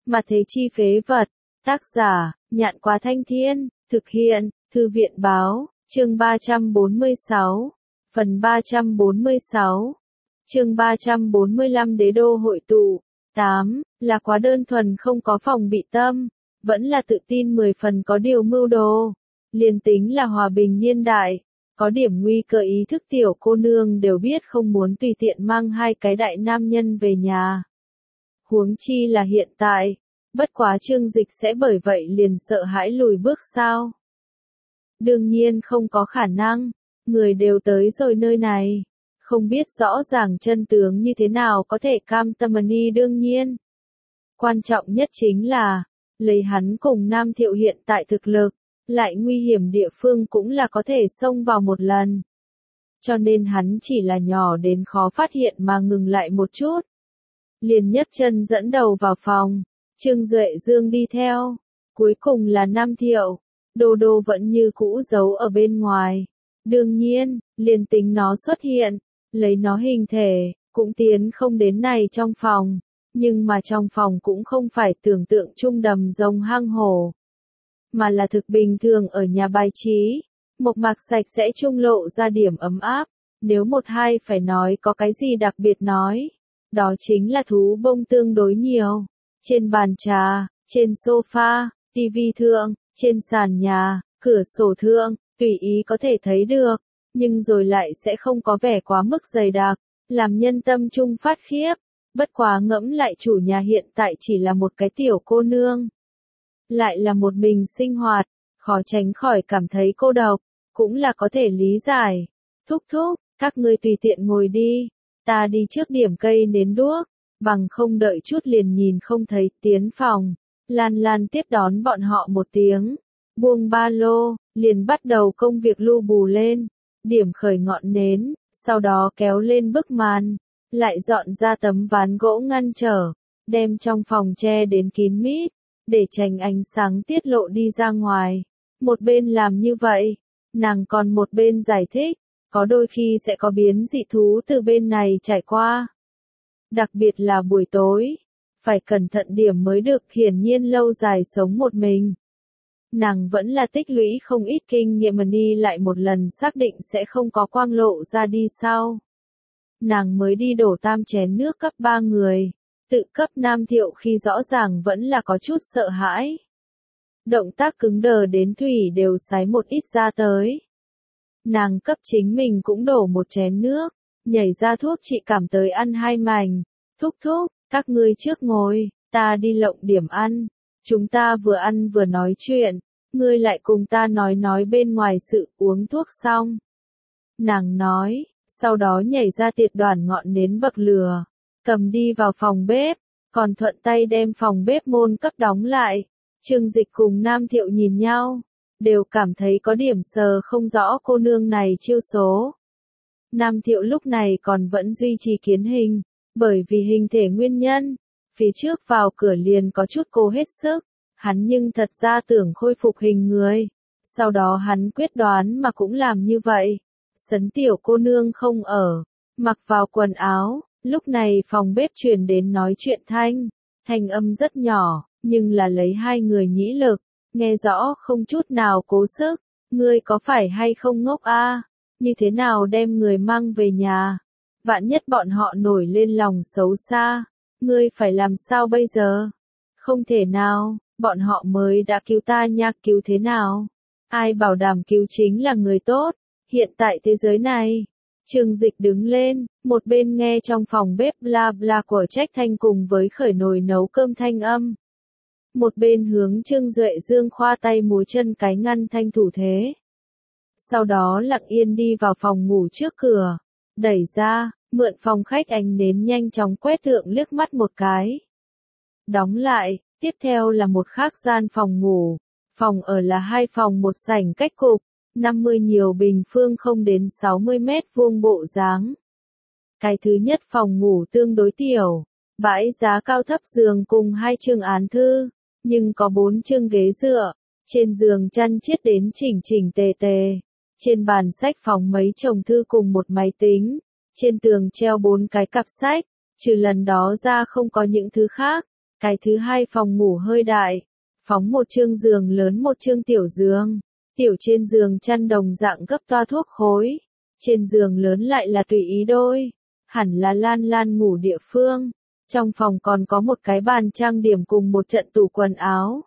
Mà thế chi phế vật. Tác giả, Nhạn Quá Thanh Thiên, thực hiện, Thư viện Báo, chương 346, phần 346, chương 345 Đế đô hội tụ. 8. Là quá đơn thuần không có phòng bị tâm, vẫn là tự tin 10 phần có điều mưu đồ. Liền tính là hòa bình niên đại, có điểm nguy cơ ý thức tiểu cô nương đều biết không muốn tùy tiện mang hai cái đại nam nhân về nhà. Huống chi là hiện tại, bất quá Trương Dịch sẽ bởi vậy liền sợ hãi lùi bước sao? Đương nhiên không có khả năng, người đều tới rồi nơi này, không biết rõ ràng chân tướng như thế nào có thể cam tâm đi đương nhiên. Quan trọng nhất chính là, lấy hắn cùng Nam Thiệu hiện tại thực lực, lại nguy hiểm địa phương cũng là có thể xông vào một lần. Cho nên hắn chỉ là nhỏ đến khó phát hiện mà ngừng lại một chút. Liền nhấc chân dẫn đầu vào phòng, Trương Duệ Dương đi theo, cuối cùng là Nam Thiệu, Đô Đô vẫn như cũ giấu ở bên ngoài. Đương nhiên, liền tính nó xuất hiện, lấy nó hình thể, cũng tiến không đến này trong phòng, nhưng mà trong phòng cũng không phải tưởng tượng chung đầm rồng hang hổ, mà là thực bình thường ở nhà bài trí, mộc mạc sạch sẽ trung lộ ra điểm ấm áp. Nếu một hai phải nói có cái gì đặc biệt nói, đó chính là thú bông tương đối nhiều. Trên bàn trà, trên sofa, tivi thượng, trên sàn nhà, cửa sổ thượng, tùy ý có thể thấy được, nhưng rồi lại sẽ không có vẻ quá mức dày đặc, làm nhân tâm trung phát khiếp. Bất quá ngẫm lại chủ nhà hiện tại chỉ là một cái tiểu cô nương, lại là một mình sinh hoạt, khó tránh khỏi cảm thấy cô độc, cũng là có thể lý giải. Thúc thúc, các ngươi tùy tiện ngồi đi, ta đi trước điểm cây nến đuốc, bằng không đợi chút liền nhìn không thấy. Tiến phòng, Lan Lan tiếp đón bọn họ một tiếng, buông ba lô, liền bắt đầu công việc lu bù lên, điểm khởi ngọn nến, sau đó kéo lên bức màn, lại dọn ra tấm ván gỗ ngăn trở, đem trong phòng che đến kín mít, để tránh ánh sáng tiết lộ đi ra ngoài. Một bên làm như vậy, nàng còn một bên giải thích, có đôi khi sẽ có biến dị thú từ bên này trải qua. Đặc biệt là buổi tối, phải cẩn thận điểm mới được, hiển nhiên lâu dài sống một mình. Nàng vẫn là tích lũy không ít kinh nghiệm mà đi lại một lần xác định sẽ không có quang lộ ra đi sau. Nàng mới đi đổ tam chén nước cấp 3 người, tự cấp Nam Thiệu khi rõ ràng vẫn là có chút sợ hãi. Động tác cứng đờ đến thủy đều sái một ít ra tới. Nàng cấp chính mình cũng đổ một chén nước, nhảy ra thuốc trị cảm tới ăn 2 mảnh. Thúc thúc, các ngươi trước ngồi, ta đi lộng điểm ăn. Chúng ta vừa ăn vừa nói chuyện, ngươi lại cùng ta nói bên ngoài sự. Uống thuốc xong, nàng nói, sau đó nhảy ra tiệt đoàn ngọn nến bậc lửa, cầm đi vào phòng bếp, còn thuận tay đem phòng bếp môn cấp đóng lại. Trương Dịch cùng Nam Thiệu nhìn nhau, đều cảm thấy có điểm sờ không rõ cô nương này chiêu số. Nam Thiệu lúc này còn vẫn duy trì kiến hình, bởi vì hình thể nguyên nhân, phía trước vào cửa liền có chút cố hết sức, hắn nhưng thật ra tưởng khôi phục hình người, sau đó hắn quyết đoán mà cũng làm như vậy. Sấn tiểu cô nương không ở, mặc vào quần áo, lúc này phòng bếp truyền đến nói chuyện thanh âm rất nhỏ, nhưng là lấy hai người nhĩ lực, nghe rõ không chút nào cố sức. Ngươi có phải hay không ngốc a? Như thế nào đem người mang về nhà? Vạn nhất bọn họ nổi lên lòng xấu xa, ngươi phải làm sao bây giờ? Không thể nào, bọn họ mới đã cứu ta nha, cứu thế nào? Ai bảo đảm cứu chính là người tốt, hiện tại thế giới này. Trương Dịch đứng lên, một bên nghe trong phòng bếp bla bla của trách thanh cùng với khởi nồi nấu cơm thanh âm. Một bên hướng Trương Duệ Dương khoa tay múa chân cái ngăn thanh thủ thế. Sau đó lặng yên đi vào phòng ngủ trước cửa, đẩy ra, mượn phòng khách ánh nến nhanh chóng quét thượng liếc mắt một cái. Đóng lại, tiếp theo là một khác gian phòng ngủ. Phòng ở là 2 phòng một sảnh cách cục, 50 nhiều bình phương không đến 60 mét vuông bộ dáng. Cái thứ nhất phòng ngủ tương đối tiểu, bãi giá cao thấp giường cùng 2 chương án thư, nhưng có 4 chương ghế dựa, trên giường chăn chiết đến chỉnh chỉnh tề tề. Trên bàn sách phòng mấy chồng thư cùng một máy tính, trên tường treo 4 cái cặp sách, trừ lần đó ra không có những thứ khác. Cái thứ hai phòng ngủ hơi đại, phóng một chương giường lớn một chương tiểu giường. Tiểu trên giường chăn đồng dạng gấp toa thuốc khối. Trên giường lớn lại là tùy ý đôi. Hẳn là Lan Lan ngủ địa phương. Trong phòng còn có một cái bàn trang điểm cùng một trận tủ quần áo.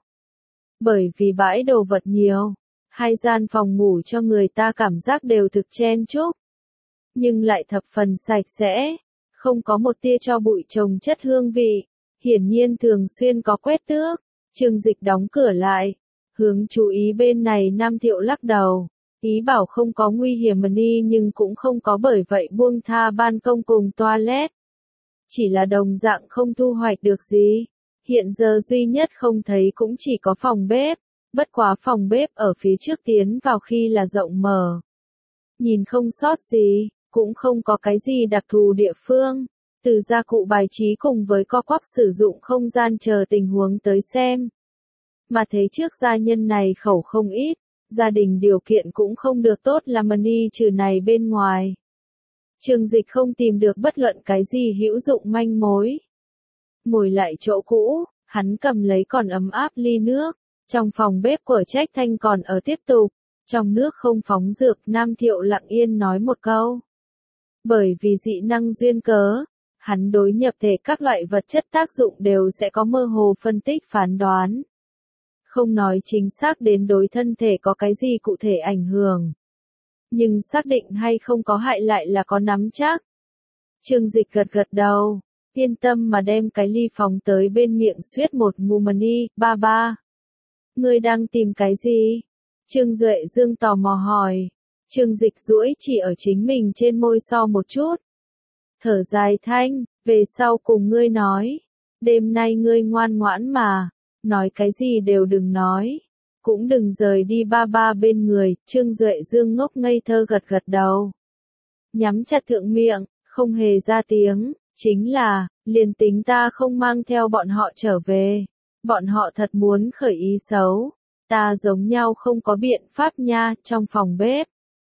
Bởi vì bãi đồ vật nhiều, hai gian phòng ngủ cho người ta cảm giác đều thực chen chúc. Nhưng lại thập phần sạch sẽ, không có một tia tro bụi chồng chất hương vị. Hiển nhiên thường xuyên có quét tước. Trương Dịch đóng cửa lại, hướng chú ý bên này Nam Thiệu lắc đầu, ý bảo không có nguy hiểm đi nhưng cũng không có bởi vậy buông tha ban công cùng toilet. Chỉ là đồng dạng không thu hoạch được gì. Hiện giờ duy nhất không thấy cũng chỉ có phòng bếp, bất quá phòng bếp ở phía trước tiến vào khi là rộng mở. Nhìn không sót gì, cũng không có cái gì đặc thù địa phương. Từ gia cụ bài trí cùng với co quắp sử dụng không gian chờ tình huống tới xem. Mà thế trước gia nhân này khẩu không ít, gia đình điều kiện cũng không được tốt là đi trừ này bên ngoài. Trương Dịch không tìm được bất luận cái gì hữu dụng manh mối. Ngồi lại chỗ cũ, hắn cầm lấy còn ấm áp ly nước, trong phòng bếp của Trách Thanh còn ở tiếp tục, trong nước không phóng dược. Nam Thiệu lặng yên nói một câu. Bởi vì dị năng duyên cớ, hắn đối nhập thể các loại vật chất tác dụng đều sẽ có mơ hồ phân tích phán đoán. Không nói chính xác đến đối thân thể có cái gì cụ thể ảnh hưởng. Nhưng xác định hay không có hại lại là có nắm chắc. Trương Dịch gật gật đầu, yên tâm mà đem cái ly phóng tới bên miệng suýt một ngụm đi. Ba ba, ngươi đang tìm cái gì? Trương Duệ Dương tò mò hỏi. Trương Dịch duỗi chỉ ở chính mình trên môi so một chút. Thở dài thanh, về sau cùng ngươi nói. Đêm nay ngươi ngoan ngoãn mà, nói cái gì đều đừng nói. Cũng đừng rời đi ba ba bên người. Trương Duệ Dương ngốc ngây thơ gật gật đầu. Nhắm chặt thượng miệng, không hề ra tiếng. Chính là, liền tính ta không mang theo bọn họ trở về. Bọn họ thật muốn khởi ý xấu. Ta giống nhau không có biện pháp nha. Trong phòng bếp,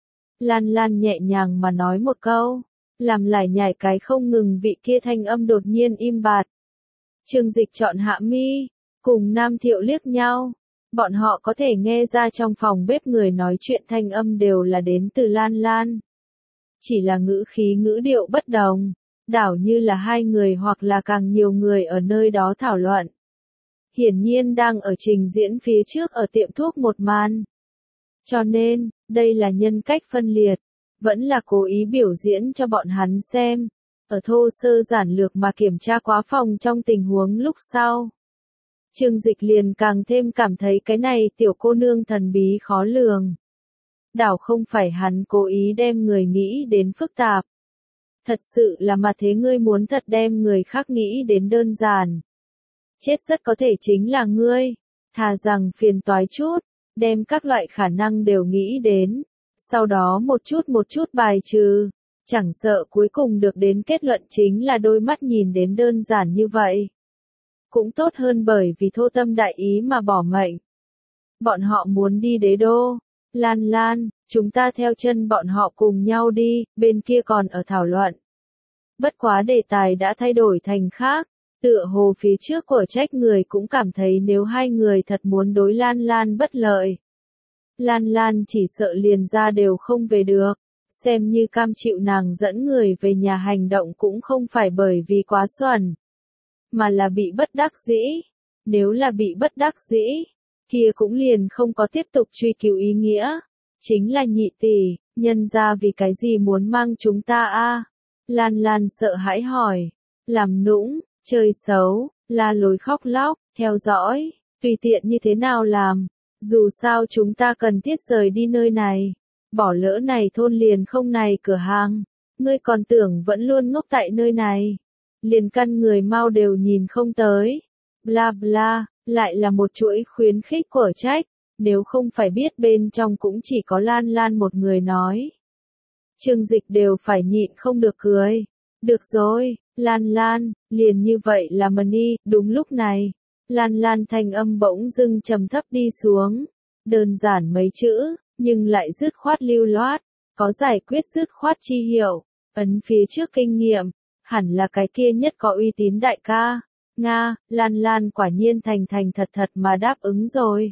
Lan Lan nhẹ nhàng mà nói một câu, làm lải nhải cái không ngừng vị kia thanh âm đột nhiên im bặt. Trương Dịch chọn hạ mi, cùng Nam Thiệu liếc nhau. Bọn họ có thể nghe ra trong phòng bếp người nói chuyện thanh âm đều là đến từ Lan Lan. Chỉ là ngữ khí ngữ điệu bất đồng, đảo như là hai người hoặc là càng nhiều người ở nơi đó thảo luận. Hiển nhiên đang ở trình diễn phía trước ở tiệm thuốc một màn. Cho nên, đây là nhân cách phân liệt, vẫn là cố ý biểu diễn cho bọn hắn xem. Ở thô sơ giản lược mà kiểm tra quá phòng trong tình huống lúc sau. Trương Dịch liền càng thêm cảm thấy cái này tiểu cô nương thần bí khó lường. Đảo không phải hắn cố ý đem người nghĩ đến phức tạp. Thật sự là mà thế ngươi muốn thật đem người khác nghĩ đến đơn giản. Chết rất có thể chính là ngươi. Thà rằng phiền toái chút, đem các loại khả năng đều nghĩ đến. Sau đó một chút bài trừ. Chẳng sợ cuối cùng được đến kết luận chính là đôi mắt nhìn đến đơn giản như vậy. Cũng tốt hơn bởi vì thô tâm đại ý mà bỏ mệnh. Bọn họ muốn đi đế đô. Lan Lan, chúng ta theo chân bọn họ cùng nhau đi, bên kia còn ở thảo luận. Bất quá đề tài đã thay đổi thành khác. Tựa hồ phía trước của Trách người cũng cảm thấy nếu hai người thật muốn đối Lan Lan bất lợi. Lan Lan chỉ sợ liền ra đều không về được. Xem như cam chịu nàng dẫn người về nhà hành động cũng không phải bởi vì quá xuẩn, mà là bị bất đắc dĩ. Nếu là bị bất đắc dĩ, kia cũng liền không có tiếp tục truy cứu ý nghĩa. Chính là nhị tỷ, nhân ra vì cái gì muốn mang chúng ta a? Lan Lan sợ hãi hỏi. Làm nũng, chơi xấu, la lối khóc lóc, theo dõi, tùy tiện như thế nào làm. Dù sao chúng ta cần thiết rời đi nơi này. Bỏ lỡ này thôn liền không này cửa hàng. Ngươi còn tưởng vẫn luôn ngốc tại nơi này. Liền căn người mau đều nhìn không tới. Bla bla, lại là một chuỗi khuyến khích của Trách. Nếu không phải biết bên trong cũng chỉ có Lan Lan một người nói. Trương Dịch đều phải nhịn không được cười. Được rồi, Lan Lan, liền như vậy là đi. Đúng lúc này, Lan Lan thanh âm bỗng dưng trầm thấp đi xuống. Đơn giản mấy chữ, nhưng lại dứt khoát lưu loát, có giải quyết dứt khoát chi hiệu. Ấn phía trước kinh nghiệm, hẳn là cái kia nhất có uy tín đại ca. Nga, Lan Lan quả nhiên thành thành thật thật mà đáp ứng rồi.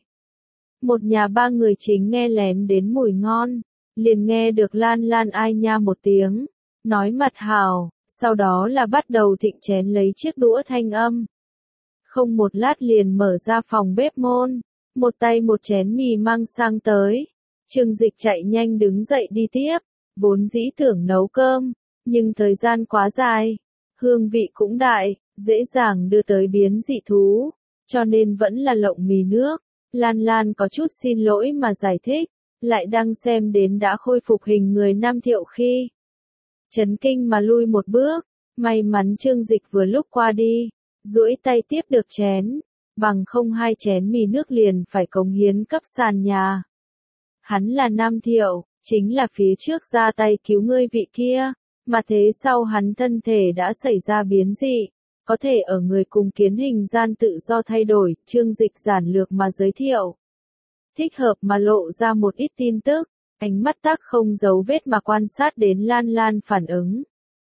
Một nhà ba người chính nghe lén đến mùi ngon, liền nghe được Lan Lan ai nha một tiếng, nói mặt hào, sau đó là bắt đầu thịnh chén lấy chiếc đũa thanh âm. Không một lát liền mở ra phòng bếp môn, một tay một chén mì mang sang tới. Trương Dịch chạy nhanh đứng dậy đi tiếp, vốn dĩ tưởng nấu cơm, nhưng thời gian quá dài, hương vị cũng đại, dễ dàng đưa tới biến dị thú, cho nên vẫn là lộng mì nước. Lan Lan có chút xin lỗi mà giải thích, lại đang xem đến đã khôi phục hình người Nam Thiệu khi chấn kinh mà lui một bước, may mắn Trương Dịch vừa lúc qua đi, duỗi tay tiếp được chén, bằng không hai chén mì nước liền phải cống hiến cấp sàn nhà. Hắn là Nam Thiệu, chính là phía trước ra tay cứu ngươi vị kia, mà thế sau hắn thân thể đã xảy ra biến dị, có thể ở người cùng kiến hình gian tự do thay đổi. Trương Dịch giản lược mà giới thiệu, thích hợp mà lộ ra một ít tin tức, ánh mắt tác không giấu vết mà quan sát đến Lan Lan phản ứng.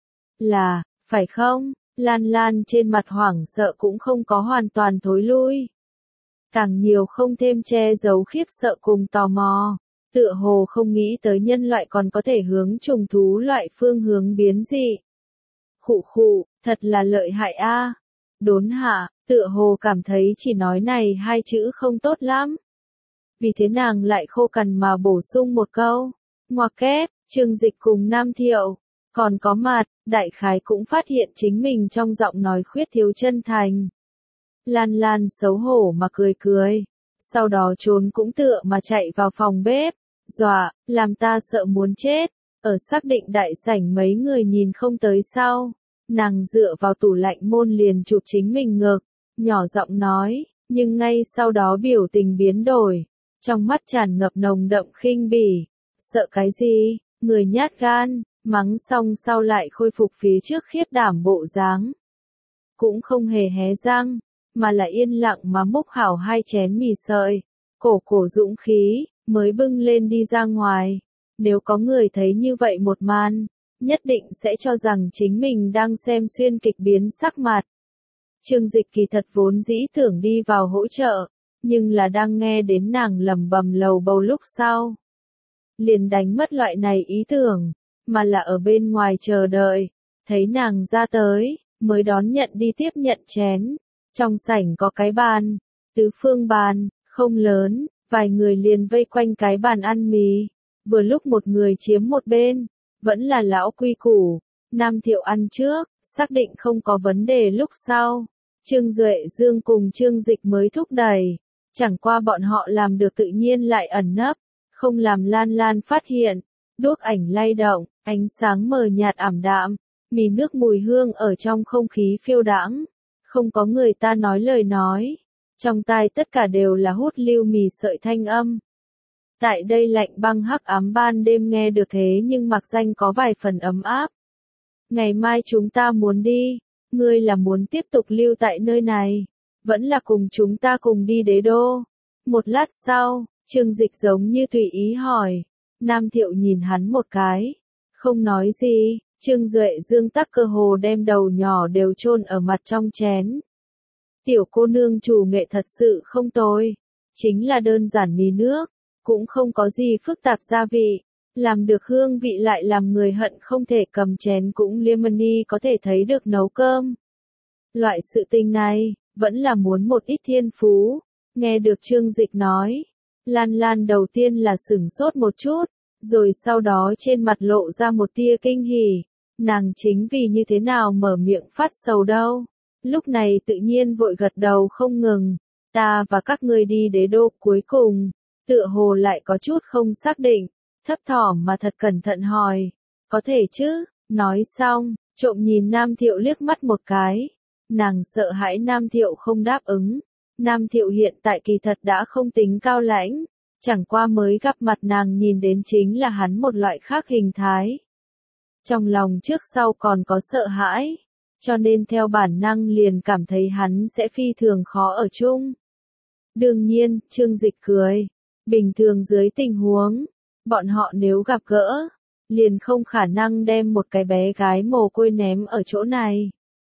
Là, phải không? Lan Lan trên mặt hoảng sợ cũng không có hoàn toàn thối lui. Càng nhiều không thêm che giấu khiếp sợ cùng tò mò, tựa hồ không nghĩ tới nhân loại còn có thể hướng trùng thú loại phương hướng biến dị. Khụ khụ, thật là lợi hại a. Đốn hạ, tựa hồ cảm thấy chỉ nói này hai chữ không tốt lắm. Vì thế nàng lại khô cằn mà bổ sung một câu. Ngoặc kép, Trương Dịch cùng Nam Thiệu, còn có mặt, đại khái cũng phát hiện chính mình trong giọng nói khuyết thiếu chân thành. Lan Lan xấu hổ mà cười cười, sau đó trốn cũng tựa mà chạy vào phòng bếp, dọa, làm ta sợ muốn chết. Ở xác định đại sảnh mấy người nhìn không tới sau, nàng dựa vào tủ lạnh môn liền chụp chính mình ngực, nhỏ giọng nói, nhưng ngay sau đó biểu tình biến đổi, trong mắt tràn ngập nồng đậm khinh bỉ. Sợ cái gì? Người nhát gan, mắng xong sau lại khôi phục phía trước khiếp đảm bộ dáng. Cũng không hề hé răng, mà là yên lặng mà múc hảo hai chén mì sợi, cổ dũng khí, mới bưng lên đi ra ngoài. Nếu có người thấy như vậy một màn, nhất định sẽ cho rằng chính mình đang xem xuyên kịch biến sắc mặt. Trương Dịch kỳ thật vốn dĩ tưởng đi vào hỗ trợ, nhưng là đang nghe đến nàng lầm bầm lầu bầu lúc sau. Liền đánh mất loại này ý tưởng, mà là ở bên ngoài chờ đợi, thấy nàng ra tới, mới đón nhận đi tiếp nhận chén. Trong sảnh có cái bàn, tứ phương bàn, không lớn, vài người liền vây quanh cái bàn ăn mì. Vừa lúc một người chiếm một bên, vẫn là lão quy củ, Nam Thiệu ăn trước, xác định không có vấn đề lúc sau. Trương Duệ Dương cùng Trương Dịch mới thúc đẩy, chẳng qua bọn họ làm được tự nhiên lại ẩn nấp, không làm Lan Lan phát hiện. Đuốc ảnh lay động, ánh sáng mờ nhạt ảm đạm, mì nước mùi hương ở trong không khí phiêu đãng, không có người ta nói lời nói, trong tai tất cả đều là hút lưu mì sợi thanh âm. Tại đây lạnh băng hắc ám ban đêm nghe được thế nhưng mặc danh có vài phần ấm áp. Ngày mai chúng ta muốn đi, ngươi là muốn tiếp tục lưu tại nơi này, vẫn là cùng chúng ta cùng đi đế đô. Một lát sau, Trương Dịch giống như tùy ý hỏi, Nam Thiệu nhìn hắn một cái, không nói gì. Trương Duệ Dương tắc cơ hồ đem đầu nhỏ đều chôn ở mặt trong chén. Tiểu cô nương chủ nghệ thật sự không tồi, chính là đơn giản mì nước, cũng không có gì phức tạp gia vị, làm được hương vị lại làm người hận không thể cầm chén cũng Lemony có thể thấy được nấu cơm. Loại sự tình này, vẫn là muốn một ít thiên phú. Nghe được Trương Dịch nói, Lan Lan đầu tiên là sửng sốt một chút, rồi sau đó trên mặt lộ ra một tia kinh hỉ. Nàng chính vì như thế nào mở miệng phát sầu đâu. Lúc này tự nhiên vội gật đầu không ngừng. Ta và các ngươi đi đế đô cuối cùng, tựa hồ lại có chút không xác định, thấp thỏm mà thật cẩn thận hỏi. Có thể chứ, nói xong, trộm nhìn Nam Thiệu liếc mắt một cái. Nàng sợ hãi Nam Thiệu không đáp ứng. Nam Thiệu hiện tại kỳ thật đã không tính cao lãnh, chẳng qua mới gặp mặt nàng nhìn đến chính là hắn một loại khác hình thái. Trong lòng trước sau còn có sợ hãi, cho nên theo bản năng liền cảm thấy hắn sẽ phi thường khó ở chung. Đương nhiên, Trương Dịch cười, bình thường dưới tình huống, bọn họ nếu gặp gỡ, liền không khả năng đem một cái bé gái mồ côi ném ở chỗ này.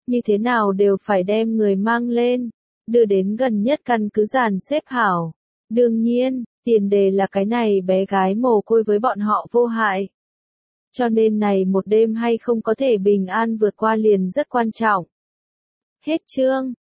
như thế nào đều phải đem người mang lên, đưa đến gần nhất căn cứ dàn xếp hảo. Đương nhiên, tiền đề là cái này bé gái mồ côi với bọn họ vô hại. Cho nên này một đêm hay không có thể bình an vượt qua liền rất quan trọng. Hết chương.